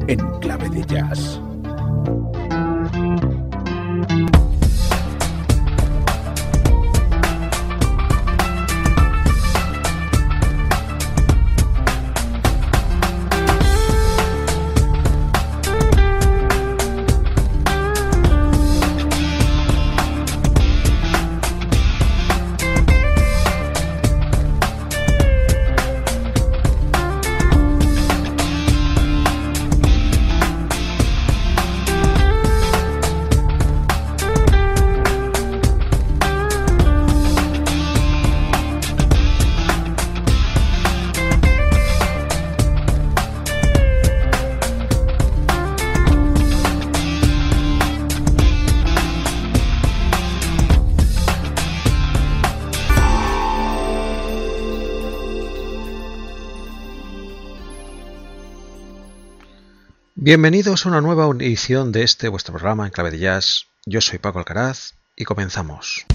en Clave de Jazz. Bienvenidos a una nueva edición de este vuestro programa en Clave de Jazz. Yo soy Paco Alcaraz y comenzamos.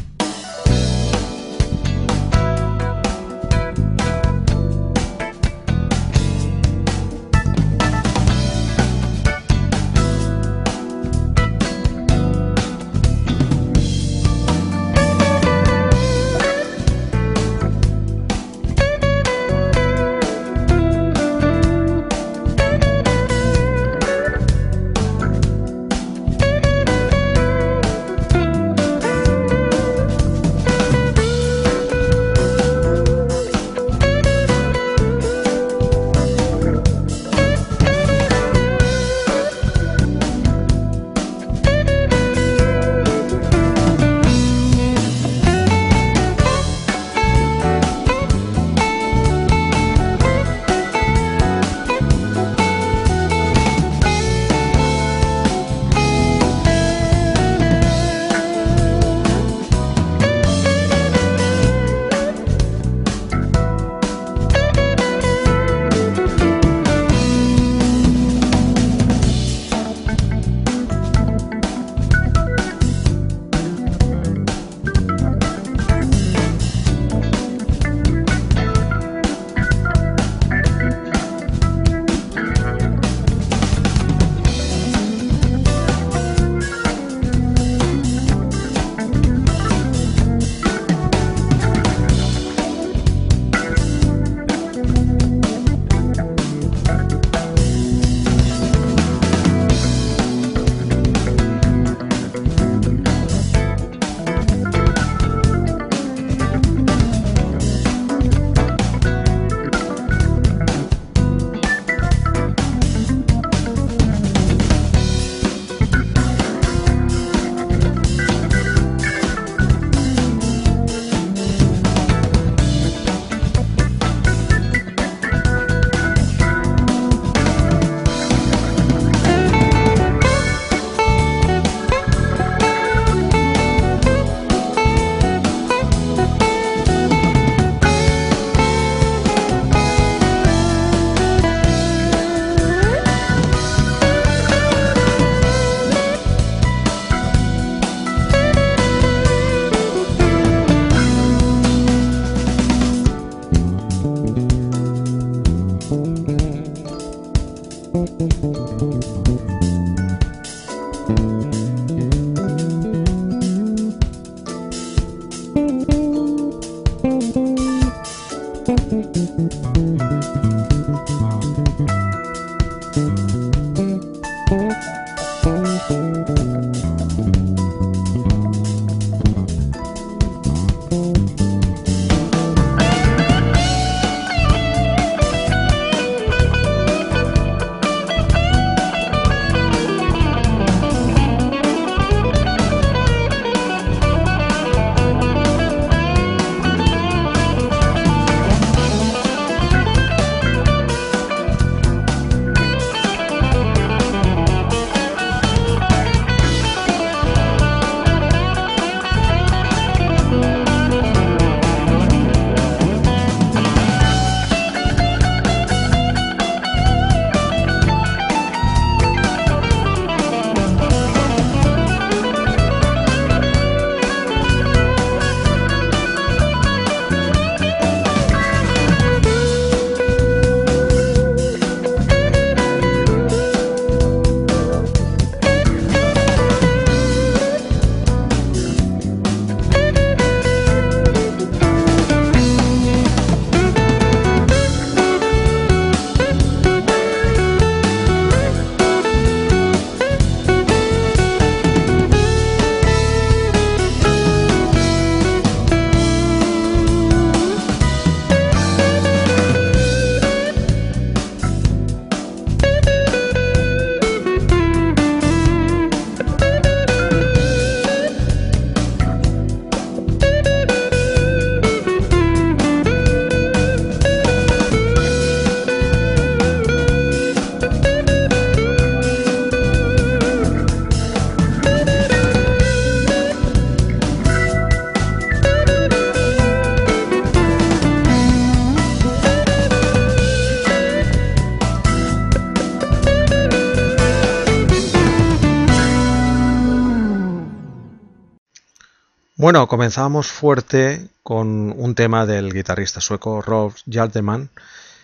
Bueno, comenzamos fuerte con un tema del guitarrista sueco Rolf Hjalteman,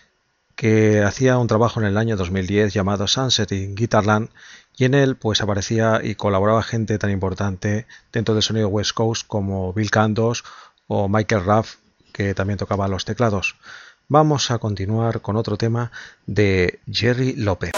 que hacía un trabajo en el año 2010 llamado Sunset in Guitarland, y en él pues aparecía y colaboraba gente tan importante dentro del sonido West Coast como Bill Candos o Michael Ruff, que también tocaba los teclados. Vamos a continuar con otro tema de Jerry López.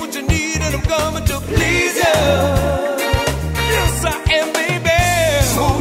Please you. Yes, I am, baby.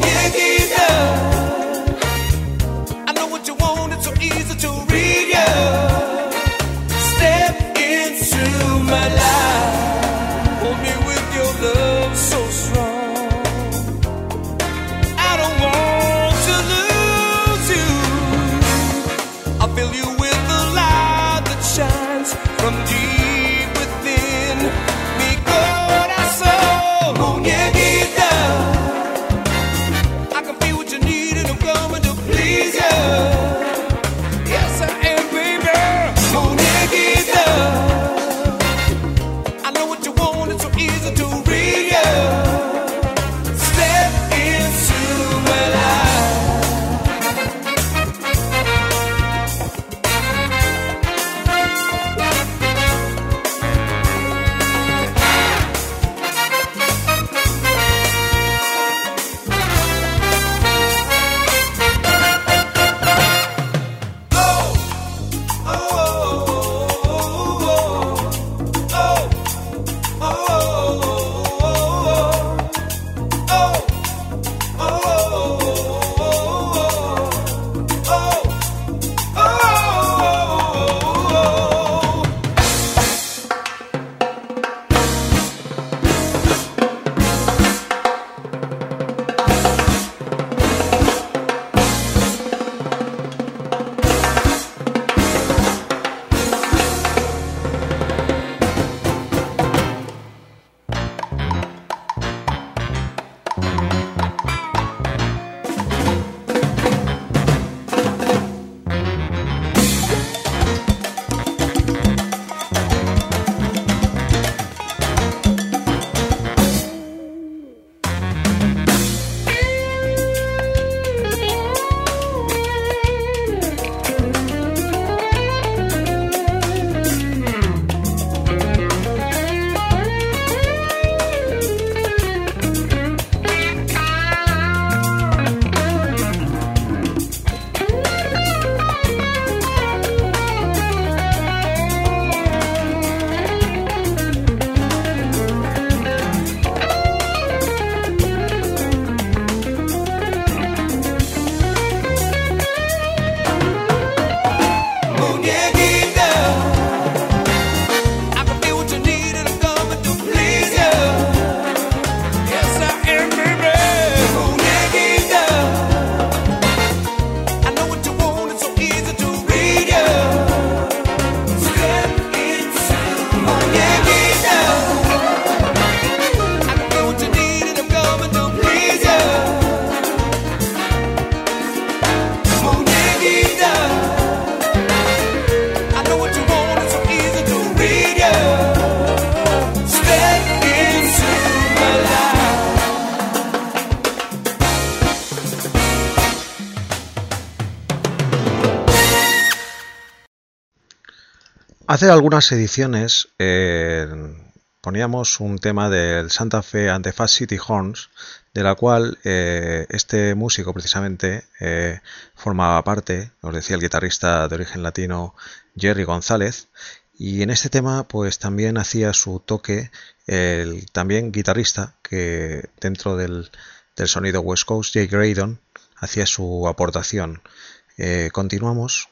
Hace algunas ediciones poníamos un tema del Santa Fe and the Fast City Horns, de la cual este músico precisamente formaba parte, os decía el guitarrista de origen latino Jerry González, y en este tema pues también hacía su toque el también guitarrista que dentro del sonido West Coast, Jay Graydon, hacía su aportación. Continuamos.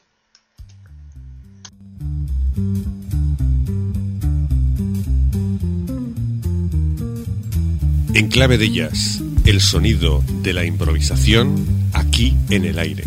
En Clave de Jazz, el sonido de la improvisación aquí en el aire.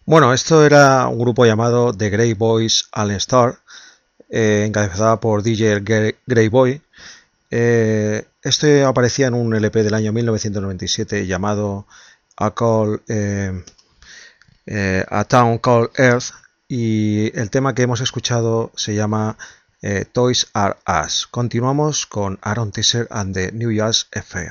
Bueno, esto era un grupo llamado The Grey Boys All Star, encabezada por DJ Grey Boy. Este aparecía en un LP del año 1997 llamado A Town Called Earth, y el tema que hemos escuchado se llama Toys R Us. Continuamos con Aaron Teaser and the New Year's Affair.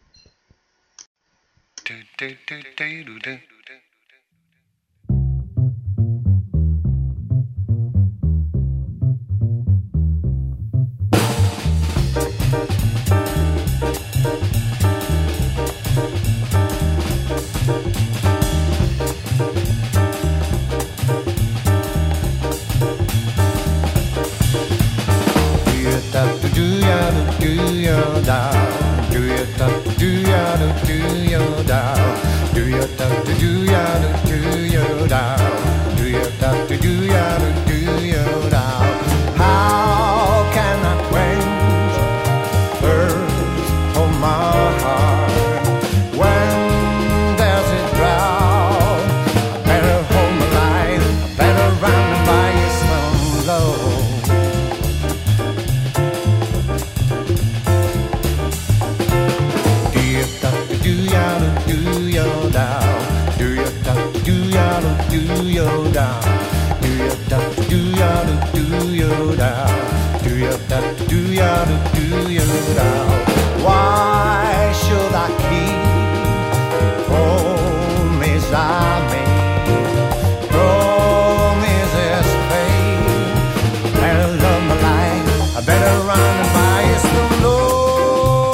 Why should I keep promise I made? Promises fade. Better love my life, I better run and buy it some low.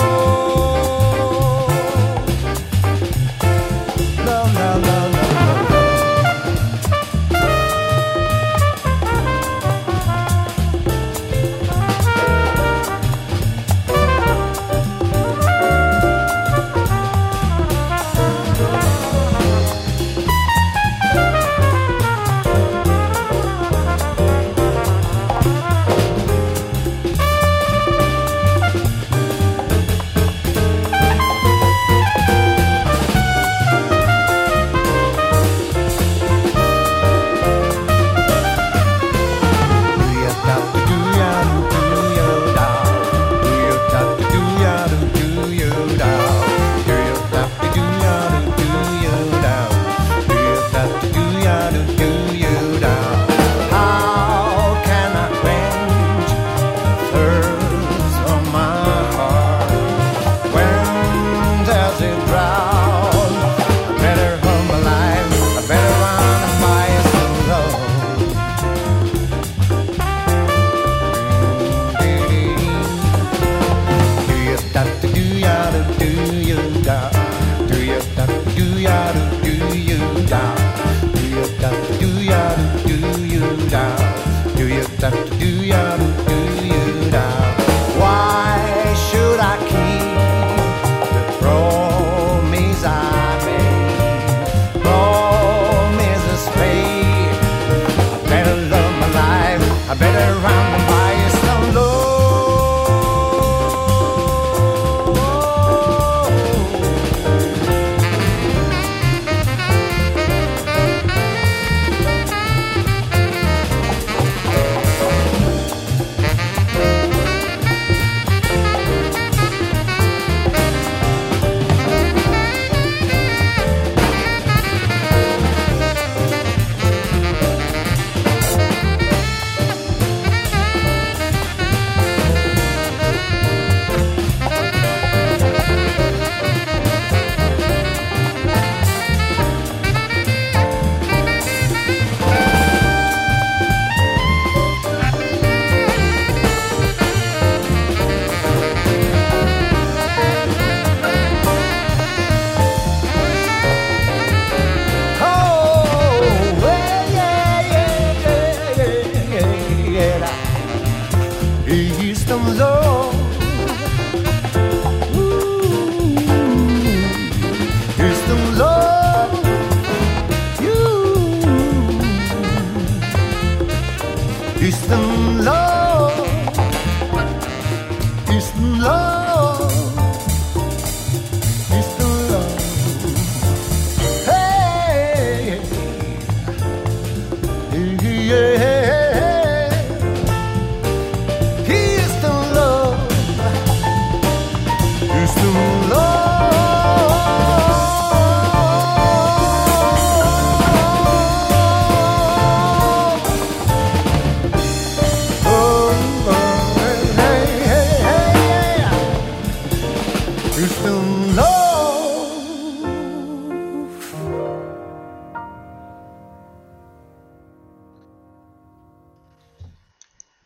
Love, love, love, love. Why should I keep the promise I made? Promises fade. I better love my life, I better run and buy it some low.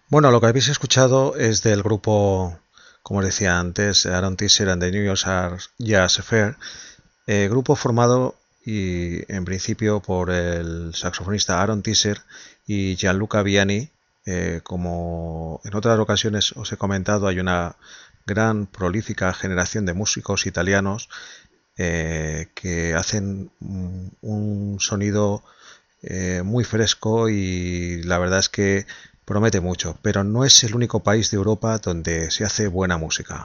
Bueno, lo que habéis escuchado es del grupo, como decía antes, Aaron Tisser and the New York Jazz Affair, grupo formado y en principio por el saxofonista Aaron Tisser y Gianluca Viani. Como en otras ocasiones os he comentado, hay una gran prolífica generación de músicos italianos que hacen un sonido muy fresco, y la verdad es que promete mucho, pero no es el único país de Europa donde se hace buena música.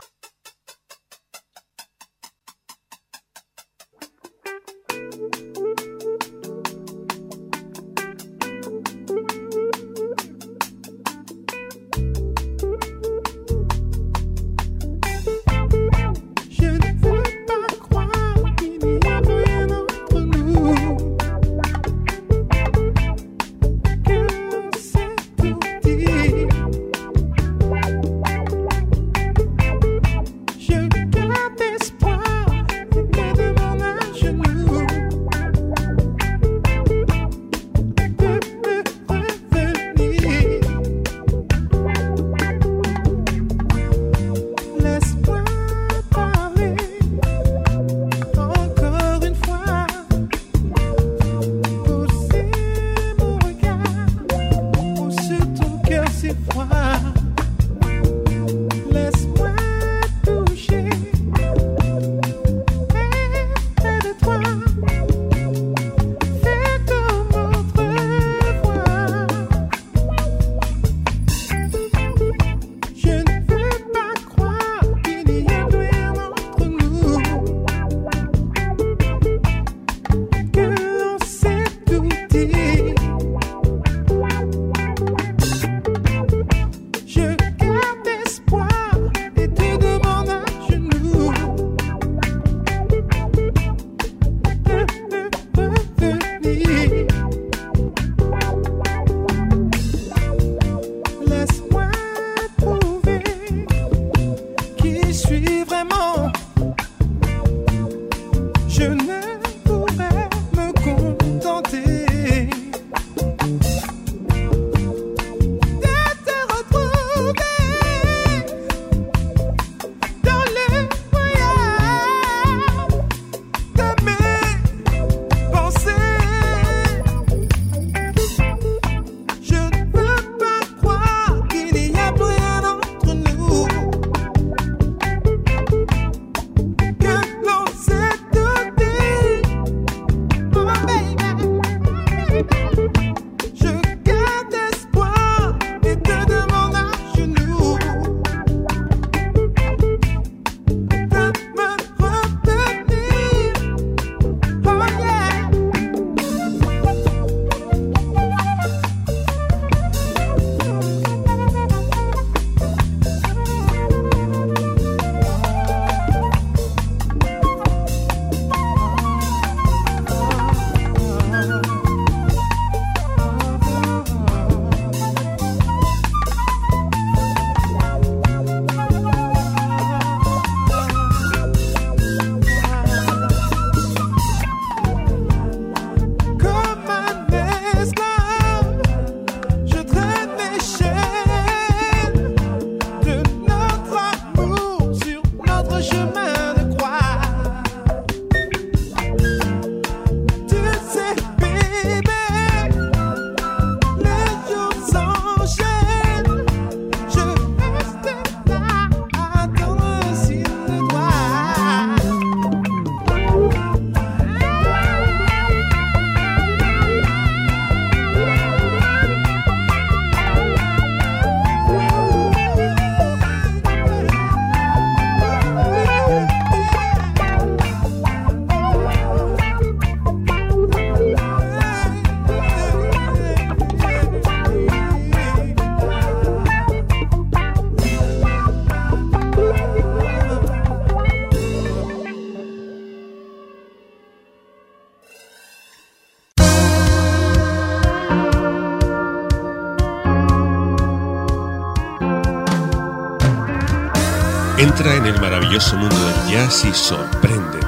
Entra en el maravilloso mundo del jazz y sorpréndete.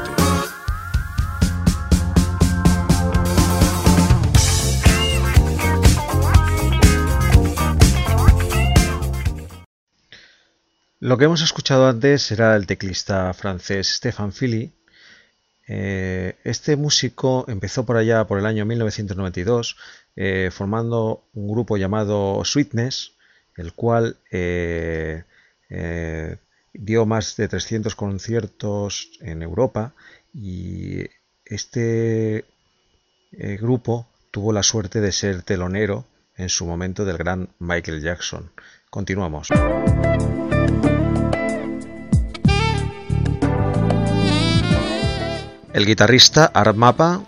Lo que hemos escuchado antes era el teclista francés Stéphane Fili. Este músico empezó por allá por el año 1992 formando un grupo llamado Sweetness, el cual dio más de 300 conciertos en Europa, y este grupo tuvo la suerte de ser telonero en su momento del gran Michael Jackson. Continuamos. El guitarrista Art Mapa,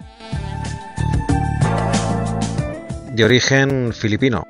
de origen filipino.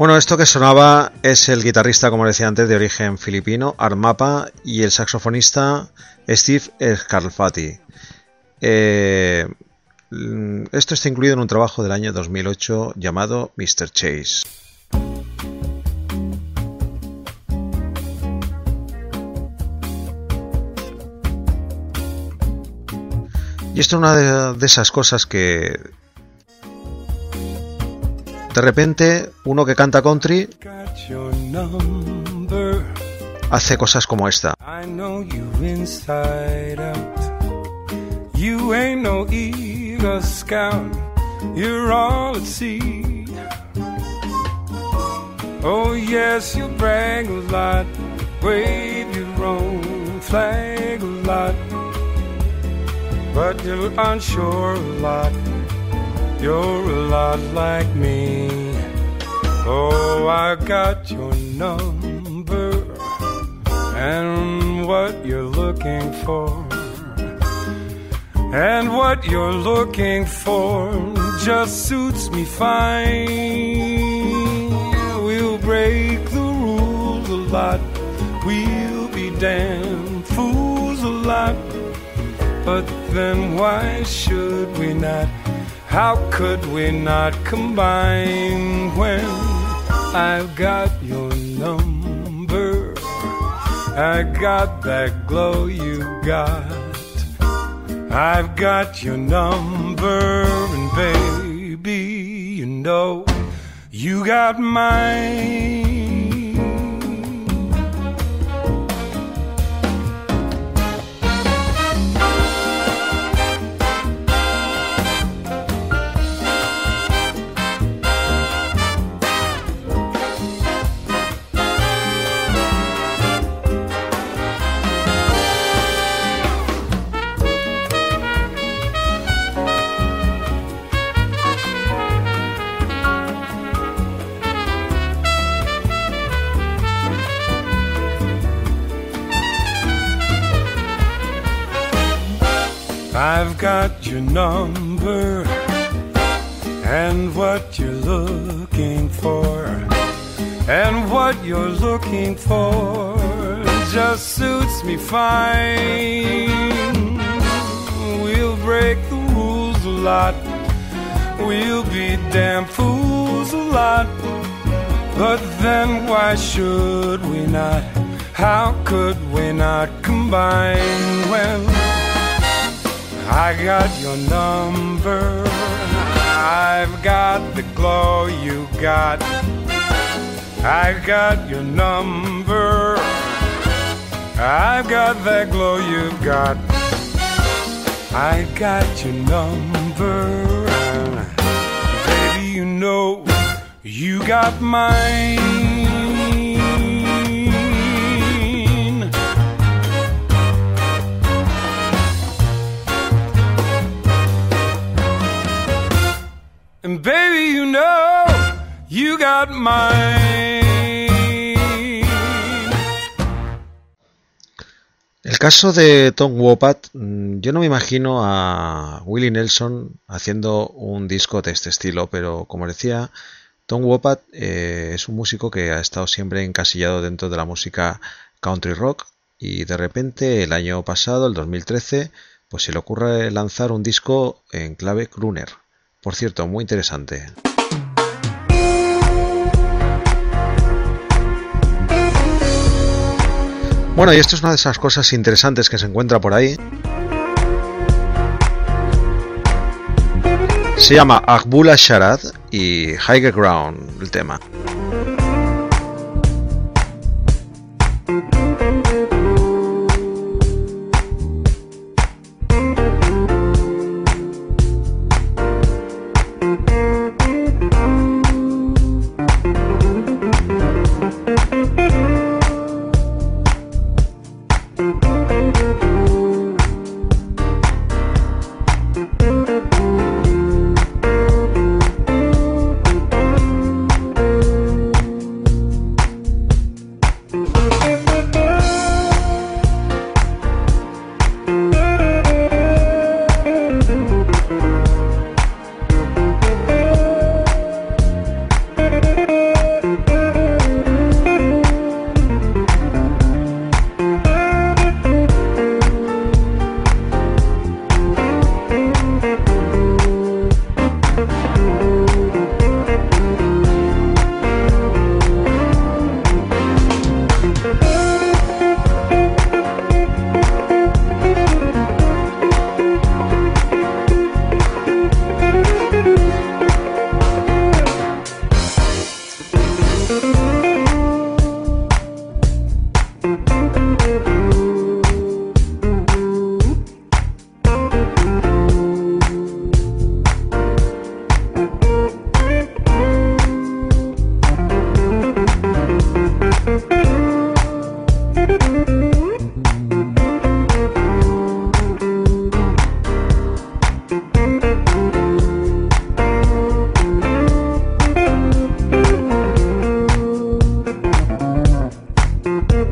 Bueno, esto que sonaba es el guitarrista, como decía antes, de origen filipino, Art Mapa, y el saxofonista Steve Scarlatti. Esto está incluido en un trabajo del año 2008 llamado Mr. Chase. Y esto es una de esas cosas que de repente uno que canta country hace cosas como esta. You ain't no Eagle Scout, you're all at sea. Oh yes, you brag a lot, wave your own flag a lot, but you're unsure a lot, you're a lot like me. Oh, I got your number and what you're looking for. And what you're looking for just suits me fine. We'll break the rules a lot, we'll be damn fools a lot, but then why should we not? How could we not combine when I've got your number? I got that glow you got. I've got your number, and baby, you know you got mine. I've got your number and what you're looking for, and what you're looking for just suits me fine. We'll break the rules a lot, we'll be damn fools a lot, but then why should we not? How could we not combine when I got your number, I've got the glow you got. I got your number, I've got that glow you got. I got your number, baby, you know you got mine. And baby, you know you got mine. El caso de Tom Wopat, yo no me imagino a Willie Nelson haciendo un disco de este estilo, pero como decía, Tom Wopat es un músico que ha estado siempre encasillado dentro de la música country rock, y de repente el año pasado, el 2013, pues se le ocurre lanzar un disco en clave crooner. Por cierto, muy interesante. Bueno, y esto es una de esas cosas interesantes que se encuentra por ahí. Se llama Akbula Sharad y Higher Ground, el tema.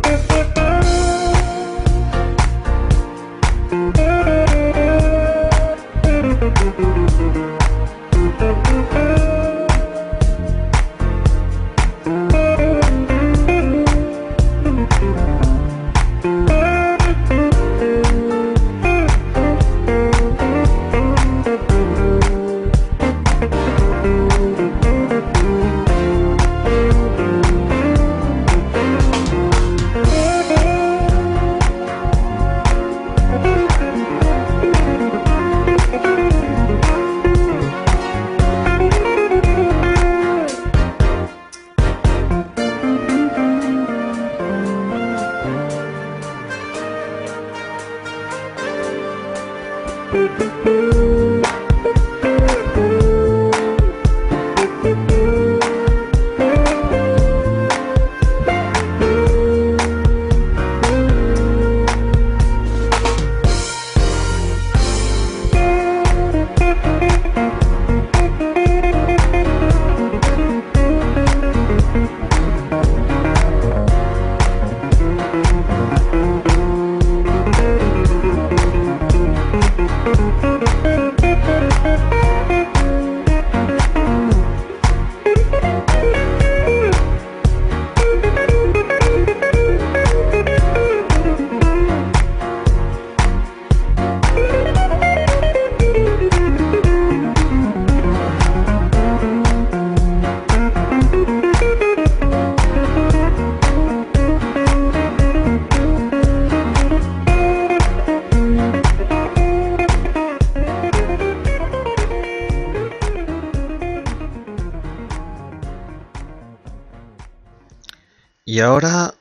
Y ahora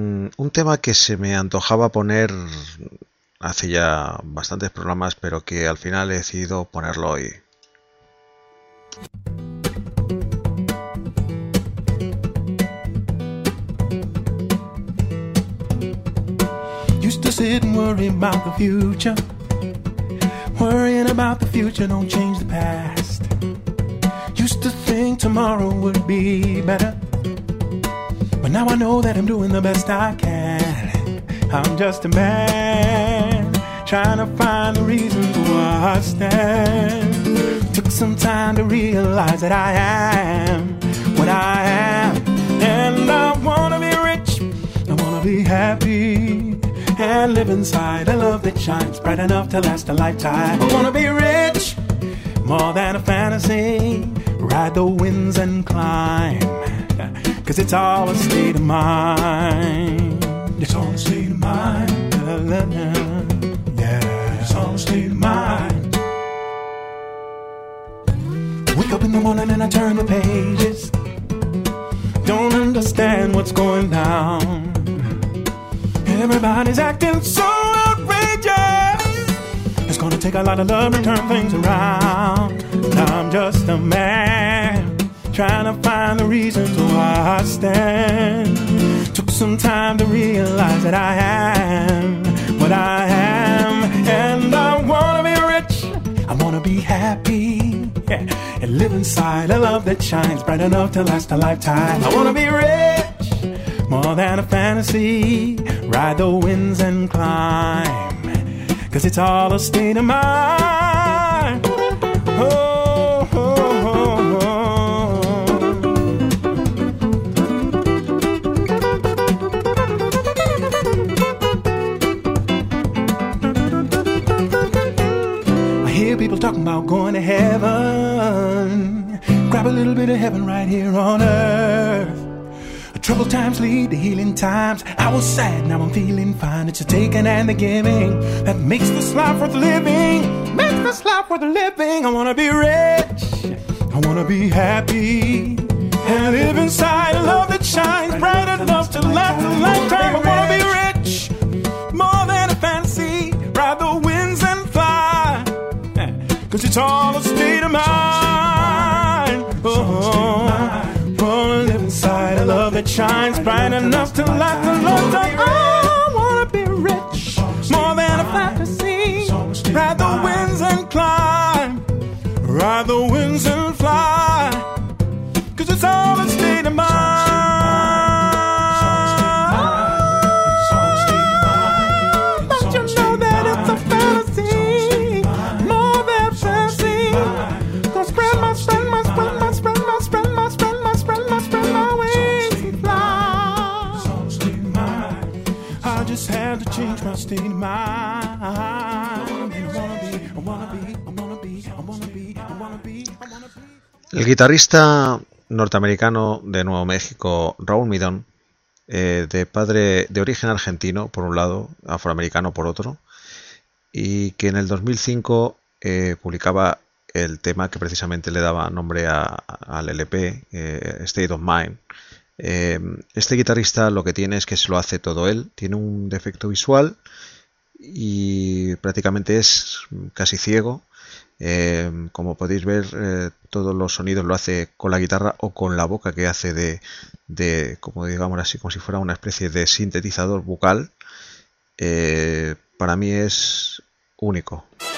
un tema que se me antojaba poner hace ya bastantes programas, pero que al final he decidido ponerlo hoy. Used to sit and worry about the future. Worrying about the future don't change the past. Used to think tomorrow would be better, but now I know that I'm doing the best I can. I'm just a man trying to find the reason why I stand. Took some time to realize that I am what I am, and I wanna be rich, I wanna be happy, and live inside a love that shines bright enough to last a lifetime. I wanna be rich, more than a fantasy, ride the winds and climb, 'cause it's all a state of mind. It's all a state of mind. Yeah, it's all a state of mind. Wake up in the morning and I turn the pages. Don't understand what's going down. Everybody's acting so outrageous. It's gonna take a lot of love to turn things around. I'm just a man trying to find the reasons why I stand. Took some time to realize that I am what I am, and I wanna be rich, I wanna be happy, yeah, and live inside a love that shines bright enough to last a lifetime. I wanna be rich, more than a fantasy, ride the winds and climb, 'cause it's all a state of mind. Oh, oh, oh, oh. I hear people talking about going to heaven. Grab a little bit of heaven right here on earth. Troubled times lead to healing times. I was sad, now I'm feeling fine. It's the taking and the giving that makes this life worth living. Makes this life worth living. I wanna be rich, I wanna be happy, and live inside a love that shines bright enough to last a lifetime. I wanna be rich, more than a fantasy, ride the winds and fly, 'cause it's all a state of mind. Oh, wanna live inside a love that shines bright enough to last a lifetime. I wanna be rich, more than a fantasy, ride the winds and climb, ride the winds and fly, 'cause it's all a state of mind. I just had to change my state of mind. And I wanna be. El guitarrista norteamericano de Nuevo México, Raúl Midón, de origen argentino por un lado, afroamericano por otro, y que en el 2005 publicaba el tema que precisamente le daba nombre al LP, State of Mind. Este guitarrista lo que tiene es que se lo hace todo él, tiene un defecto visual y prácticamente es casi ciego. Como podéis ver, todos los sonidos lo hace con la guitarra o con la boca, que hace de como digamos así, como si fuera una especie de sintetizador bucal. Para mí es único.